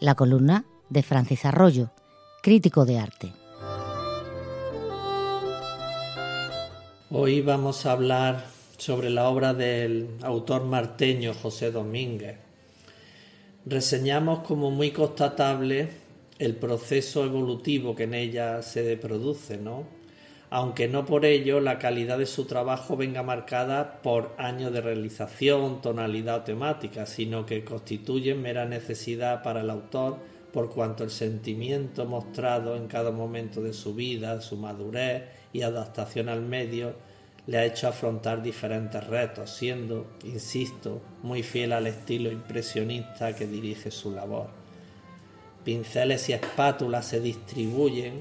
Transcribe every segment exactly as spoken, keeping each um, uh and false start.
la columna de Francis Arroyo, crítico de arte. Hoy vamos a hablar sobre la obra del autor marteño José Domínguez. Reseñamos como muy constatable el proceso evolutivo que en ella se produce, ¿no? Aunque no por ello la calidad de su trabajo venga marcada por años de realización, tonalidad o temática, sino que constituye mera necesidad para el autor por cuanto el sentimiento mostrado en cada momento de su vida, su madurez y adaptación al medio le ha hecho afrontar diferentes retos, siendo, insisto, muy fiel al estilo impresionista que dirige su labor. Pinceles y espátulas se distribuyen,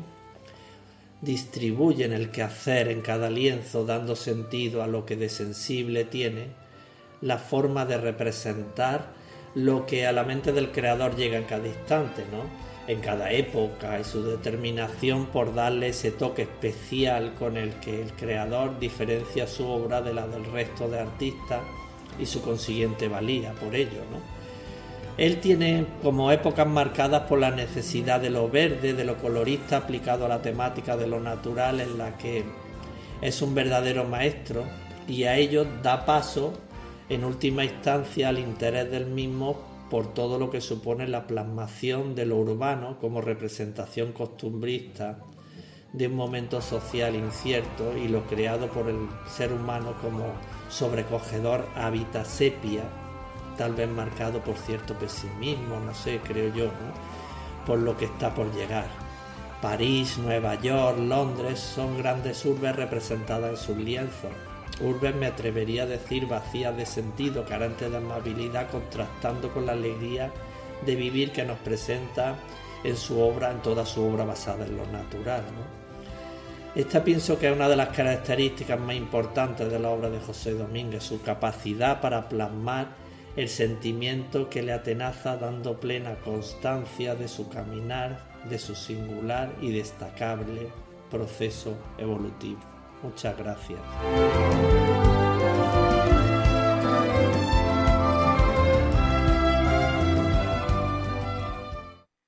distribuyen el quehacer en cada lienzo, dando sentido a lo que de sensible tiene la forma de representar lo que a la mente del creador llega en cada instante, ¿no? En cada época, y su determinación por darle ese toque especial con el que el creador diferencia su obra de la del resto de artistas y su consiguiente valía por ello, ¿no? Él tiene como épocas marcadas por la necesidad de lo verde, de lo colorista aplicado a la temática de lo natural, en la que es un verdadero maestro, y a ello da paso en última instancia al interés del mismo por todo lo que supone la plasmación de lo urbano como representación costumbrista de un momento social incierto, y lo creado por el ser humano como sobrecogedor hábitat sepia, tal vez marcado por cierto pesimismo, no sé, creo yo, ¿no?, por lo que está por llegar. París, Nueva York, Londres son grandes urbes representadas en sus lienzos. Urbes, me atrevería a decir, vacías de sentido, carentes de amabilidad, contrastando con la alegría de vivir que nos presenta en su obra, en toda su obra basada en lo natural, ¿no? Esta pienso que es una de las características más importantes de la obra de José Domínguez, su capacidad para plasmar el sentimiento que le atenaza, dando plena constancia de su caminar, de su singular y destacable proceso evolutivo. Muchas gracias.